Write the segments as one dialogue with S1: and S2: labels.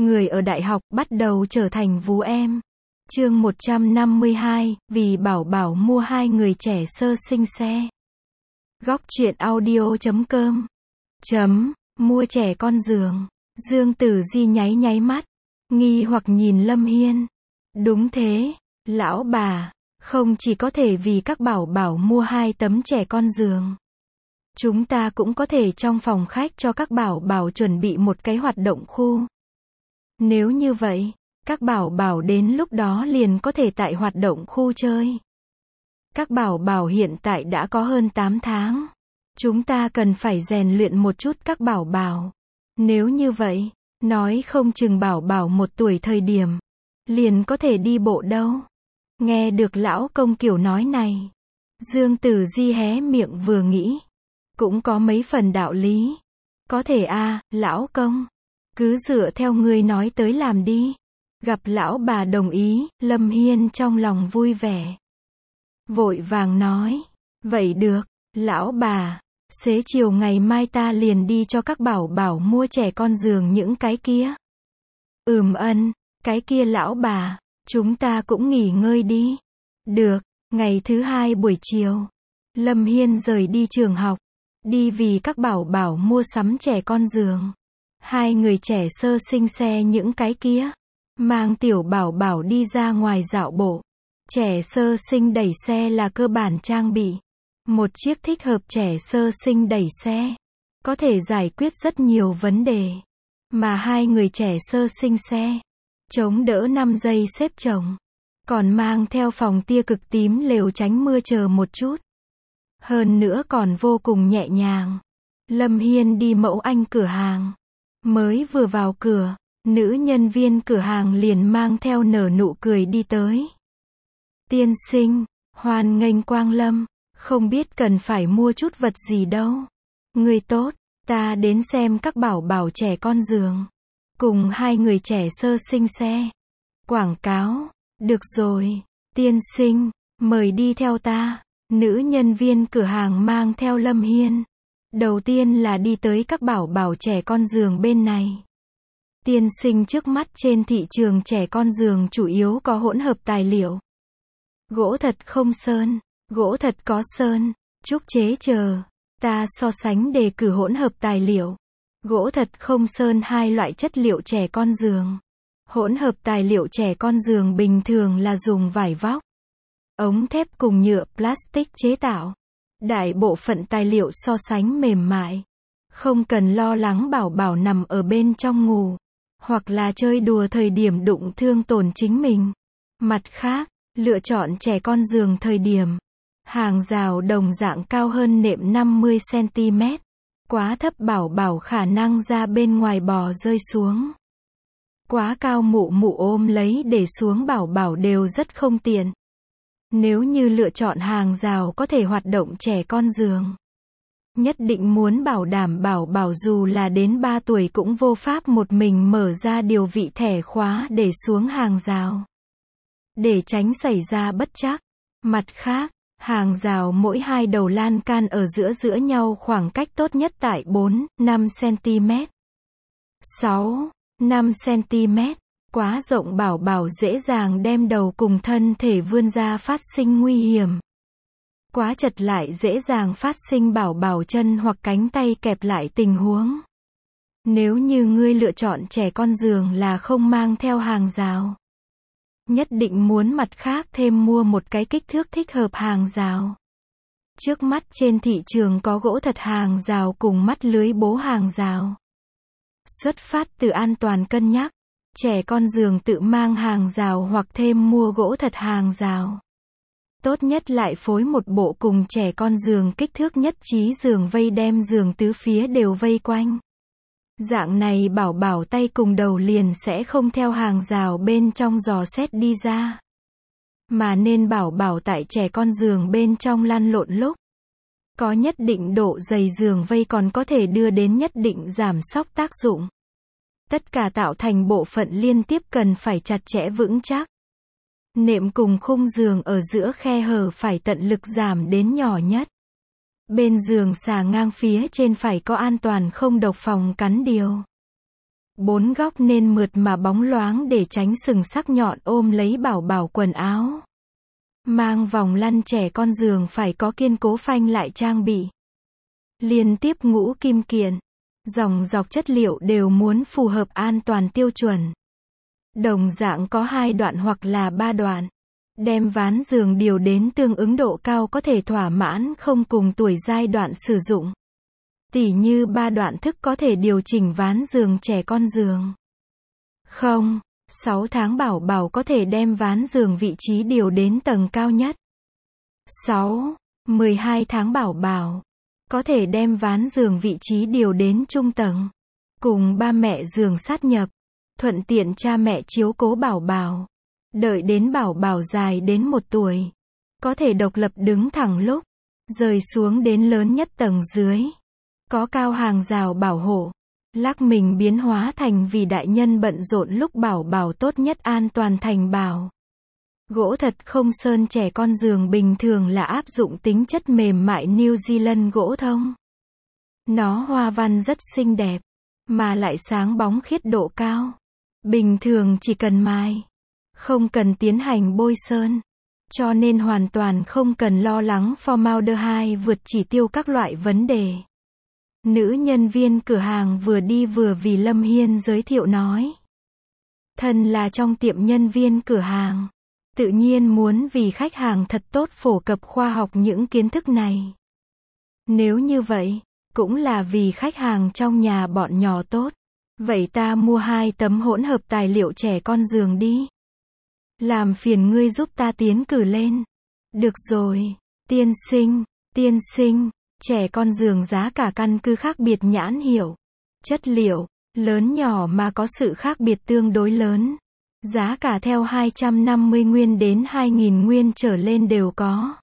S1: Người ở đại học bắt đầu trở thành vú em. Chương 152, vì bảo bảo mua 2 người trẻ sơ sinh xe. Góc truyện audio.com Mua trẻ con giường. Dương Tử Di nháy mắt, nghi hoặc nhìn Lâm Hiên. Đúng thế, lão bà, không chỉ có thể vì các bảo bảo mua 2 tấm trẻ con giường. Chúng ta cũng có thể trong phòng khách cho các bảo bảo chuẩn bị một cái hoạt động khu. Nếu như vậy, các bảo bảo đến lúc đó liền có thể tại hoạt động khu chơi. Các bảo bảo hiện tại đã có hơn 8 tháng. Chúng ta cần phải rèn luyện một chút các bảo bảo. Nếu như vậy, nói không chừng bảo bảo 1 tuổi thời điểm, liền có thể đi bộ đâu. Nghe được lão công kiểu nói này, Dương Tử Di hé miệng vừa nghĩ. Cũng có mấy phần đạo lý. Có thể lão công. Cứ dựa theo ngươi nói tới làm đi. Gặp lão bà đồng ý, Lâm Hiên trong lòng vui vẻ. Vội vàng nói. Vậy được, lão bà. Xế chiều ngày mai ta liền đi cho các bảo bảo mua trẻ con giường những cái kia. Cái kia lão bà. Chúng ta cũng nghỉ ngơi đi. Được, ngày thứ 2 buổi chiều. Lâm Hiên rời đi trường học. Đi vì các bảo bảo mua sắm trẻ con giường. 2 người trẻ sơ sinh xe những cái kia. Mang tiểu bảo bảo đi ra ngoài dạo bộ. Trẻ sơ sinh đẩy xe là cơ bản trang bị. Một chiếc thích hợp trẻ sơ sinh đẩy xe. Có thể giải quyết rất nhiều vấn đề. Mà 2 người trẻ sơ sinh xe. Chống đỡ 5 giây xếp chồng. Còn mang theo phòng tia cực tím lều tránh mưa chờ một chút. Hơn nữa còn vô cùng nhẹ nhàng. Lâm Hiên đi mẫu anh cửa hàng. Mới vừa vào cửa, nữ nhân viên cửa hàng liền mang theo nở nụ cười đi tới. Tiên sinh, hoan nghênh quang lâm, không biết cần phải mua chút vật gì đâu. Người tốt, ta đến xem các bảo bảo trẻ con giường. Cùng 2 người trẻ sơ sinh xe. Quảng cáo, được rồi, tiên sinh, mời đi theo ta. Nữ nhân viên cửa hàng mang theo Lâm Hiên. Đầu tiên là đi tới các bảo bảo trẻ con giường bên này. Tiên sinh trước mắt trên thị trường trẻ con giường chủ yếu có hỗn hợp tài liệu. Gỗ thật không sơn, gỗ thật có sơn, trúc chế chờ. Ta so sánh đề cử hỗn hợp tài liệu. Gỗ thật không sơn 2 loại chất liệu trẻ con giường. Hỗn hợp tài liệu trẻ con giường bình thường là dùng vải vóc, ống thép cùng nhựa plastic chế tạo. Đại bộ phận tài liệu so sánh mềm mại. Không cần lo lắng bảo bảo nằm ở bên trong ngủ. Hoặc là chơi đùa thời điểm đụng thương tổn chính mình. Mặt khác, lựa chọn trẻ con giường thời điểm. Hàng rào đồng dạng cao hơn nệm 50cm. Quá thấp bảo bảo khả năng ra bên ngoài bò rơi xuống. Quá cao mụ ôm lấy để xuống bảo bảo đều rất không tiện. Nếu như lựa chọn hàng rào có thể hoạt động trẻ con giường, nhất định muốn bảo đảm bảo bảo dù là đến 3 tuổi cũng vô pháp một mình mở ra điều vị thẻ khóa để xuống hàng rào. Để tránh xảy ra bất trắc. Mặt khác, hàng rào mỗi 2 đầu lan can ở giữa nhau khoảng cách tốt nhất tại 4-5cm. 6-5cm. Quá rộng bảo bảo dễ dàng đem đầu cùng thân thể vươn ra phát sinh nguy hiểm. Quá chật lại dễ dàng phát sinh bảo bảo chân hoặc cánh tay kẹp lại tình huống. Nếu như ngươi lựa chọn trẻ con giường là không mang theo hàng rào, nhất định muốn mặt khác thêm mua một cái kích thước thích hợp hàng rào. Trước mắt trên thị trường có gỗ thật hàng rào cùng mắt lưới bố hàng rào. Xuất phát từ an toàn cân nhắc. Trẻ con giường tự mang hàng rào hoặc thêm mua gỗ thật hàng rào. Tốt nhất lại phối một bộ cùng trẻ con giường kích thước nhất trí giường vây đem giường tứ phía đều vây quanh. Dạng này bảo bảo tay cùng đầu liền sẽ không theo hàng rào bên trong dò xét đi ra. Mà nên bảo bảo tại trẻ con giường bên trong lăn lộn lúc. Có nhất định độ dày giường vây còn có thể đưa đến nhất định giảm xóc tác dụng. Tất cả tạo thành bộ phận liên tiếp cần phải chặt chẽ vững chắc. Nệm cùng khung giường ở giữa khe hở phải tận lực giảm đến nhỏ nhất. Bên giường xà ngang phía trên phải có an toàn không độc phòng cắn điều. 4 góc nên mượt mà bóng loáng để tránh sừng sắc nhọn ôm lấy bảo bảo quần áo. Mang vòng lăn trẻ con giường phải có kiên cố phanh lại trang bị. Liên tiếp ngũ kim kiện. Dòng dọc chất liệu đều muốn phù hợp an toàn tiêu chuẩn. Đồng dạng có 2 đoạn hoặc là 3 đoạn. Đem ván giường điều đến tương ứng độ cao có thể thỏa mãn không cùng tuổi giai đoạn sử dụng. Tỉ như 3 đoạn thức có thể điều chỉnh ván giường trẻ con giường. 6 tháng bảo bảo có thể đem ván giường vị trí điều đến tầng cao nhất. 12 tháng bảo bảo có thể đem ván giường vị trí điều đến trung tầng. Cùng ba mẹ giường sát nhập. Thuận tiện cha mẹ chiếu cố bảo bảo. Đợi đến bảo bảo dài đến 1 tuổi. Có thể độc lập đứng thẳng lúc. Rời xuống đến lớn nhất tầng dưới. Có cao hàng rào bảo hộ. Lắc mình biến hóa thành vì đại nhân bận rộn lúc bảo bảo tốt nhất an toàn thành bảo. Gỗ thật không sơn trẻ con giường bình thường là áp dụng tính chất mềm mại New Zealand gỗ thông. Nó hoa văn rất xinh đẹp, mà lại sáng bóng khiết độ cao. Bình thường chỉ cần mài, không cần tiến hành bôi sơn. Cho nên hoàn toàn không cần lo lắng formaldehyde vượt chỉ tiêu các loại vấn đề. Nữ nhân viên cửa hàng vừa đi vừa vì Lâm Hiên giới thiệu nói. Thân là trong tiệm nhân viên cửa hàng. Tự nhiên muốn vì khách hàng thật tốt phổ cập khoa học những kiến thức này. Nếu như vậy, cũng là vì khách hàng trong nhà bọn nhỏ tốt. Vậy ta mua 2 tấm hỗn hợp tài liệu trẻ con giường đi. Làm phiền ngươi giúp ta tiến cử lên. Được rồi, tiên sinh, trẻ con giường giá cả căn cứ khác biệt nhãn hiệu, chất liệu, lớn nhỏ mà có sự khác biệt tương đối lớn. Giá cả theo 250 nguyên đến 2.000 nguyên trở lên đều có.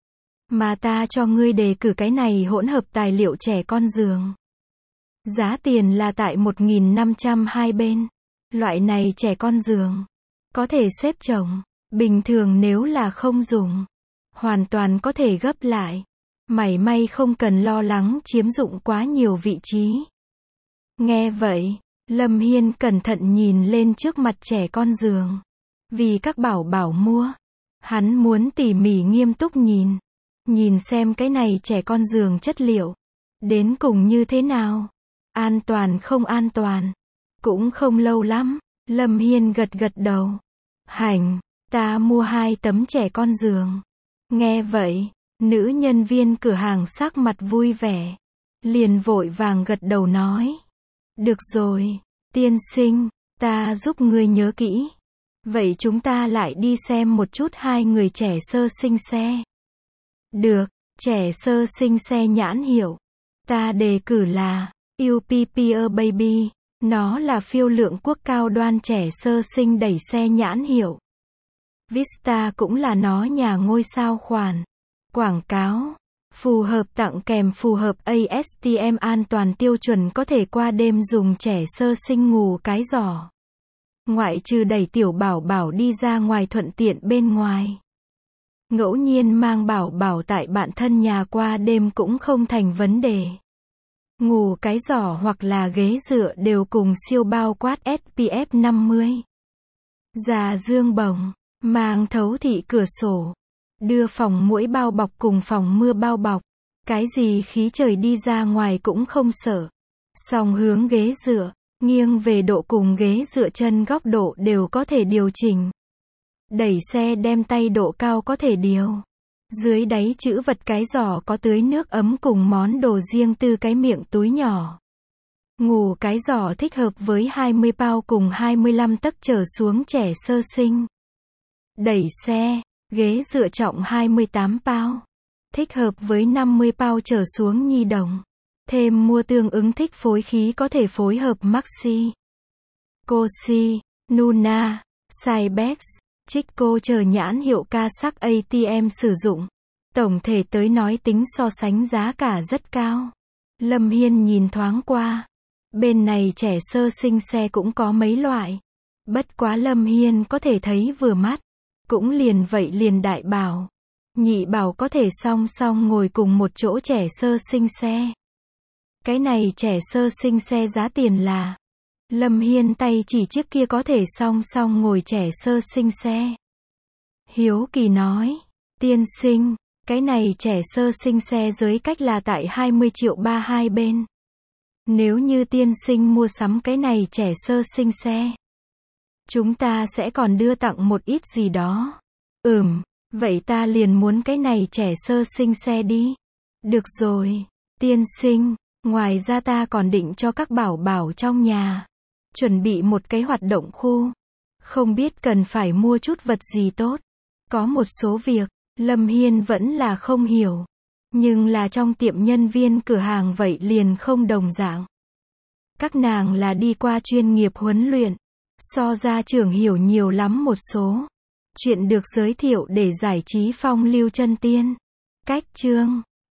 S1: Mà ta cho ngươi đề cử cái này hỗn hợp tài liệu trẻ con giường. Giá tiền là tại 1.500 hai bên. Loại này trẻ con giường. Có thể xếp chồng. Bình thường nếu là không dùng. Hoàn toàn có thể gấp lại. Mảy may không cần lo lắng chiếm dụng quá nhiều vị trí. Nghe vậy. Lâm Hiên cẩn thận nhìn lên trước mặt trẻ con giường. Vì các bảo bảo mua. Hắn muốn tỉ mỉ nghiêm túc nhìn. Nhìn xem cái này trẻ con giường chất liệu. Đến cùng như thế nào. An toàn không an toàn. Cũng không lâu lắm. Lâm Hiên gật gật đầu. Hành, ta mua 2 tấm trẻ con giường. Nghe vậy. Nữ nhân viên cửa hàng sắc mặt vui vẻ. Liền vội vàng gật đầu nói. Được rồi, tiên sinh, ta giúp ngươi nhớ kỹ. Vậy chúng ta lại đi xem một chút 2 người trẻ sơ sinh xe. Được, trẻ sơ sinh xe nhãn hiệu. Ta đề cử là UPPR Baby. Nó là phiêu lượng quốc cao đoan trẻ sơ sinh đẩy xe nhãn hiệu. Vista cũng là nó nhà ngôi sao khoản. Quảng cáo. Phù hợp tặng kèm phù hợp ASTM an toàn tiêu chuẩn có thể qua đêm dùng trẻ sơ sinh ngủ cái giỏ. Ngoại trừ đẩy tiểu bảo bảo đi ra ngoài thuận tiện bên ngoài. Ngẫu nhiên mang bảo bảo tại bạn thân nhà qua đêm cũng không thành vấn đề. Ngủ cái giỏ hoặc là ghế dựa đều cùng siêu bao quát SPF 50. Già dương bồng, mang thấu thị cửa sổ. Đưa phòng muỗi bao bọc cùng phòng mưa bao bọc. Cái gì khí trời đi ra ngoài cũng không sợ. Song hướng ghế dựa, nghiêng về độ cùng ghế dựa chân góc độ đều có thể điều chỉnh. Đẩy xe đem tay độ cao có thể điều. Dưới đáy trữ vật cái giỏ có tưới nước ấm cùng món đồ riêng tư cái miệng túi nhỏ. Ngủ cái giỏ thích hợp với 20 pound cùng 25 tấc trở xuống trẻ sơ sinh. Đẩy xe. Ghế dựa trọng 28 pound. Thích hợp với 50 pound trở xuống nhi đồng. Thêm mua tương ứng thích phối khí có thể phối hợp Maxi, Cosi, Nuna, Cybex, Chico chờ nhãn hiệu ca sắc ATM sử dụng. Tổng thể tới nói tính so sánh giá cả rất cao. Lâm Hiên nhìn thoáng qua. Bên này trẻ sơ sinh xe cũng có mấy loại. Bất quá Lâm Hiên có thể thấy vừa mắt. Cũng liền vậy liền đại bảo. Nhị bảo có thể song song ngồi cùng một chỗ trẻ sơ sinh xe. Cái này trẻ sơ sinh xe giá tiền là Lâm Hiên tay chỉ chiếc kia có thể song song ngồi trẻ sơ sinh xe. Hiếu kỳ nói, tiên sinh, cái này trẻ sơ sinh xe giới cách là tại 20 triệu ba hai bên. Nếu như tiên sinh mua sắm cái này trẻ sơ sinh xe, chúng ta sẽ còn đưa tặng một ít gì đó. Vậy ta liền muốn cái này trẻ sơ sinh xe đi. Được rồi, tiên sinh, ngoài ra ta còn định cho các bảo bảo trong nhà chuẩn bị một cái hoạt động khu. Không biết cần phải mua chút vật gì tốt. Có một số việc, Lâm Hiên vẫn là không hiểu. Nhưng là trong tiệm nhân viên cửa hàng vậy liền không đồng dạng. Các nàng là đi qua chuyên nghiệp huấn luyện. So gia trưởng hiểu nhiều lắm một số chuyện được giới thiệu để giải trí phong lưu chân tiên. Cách chương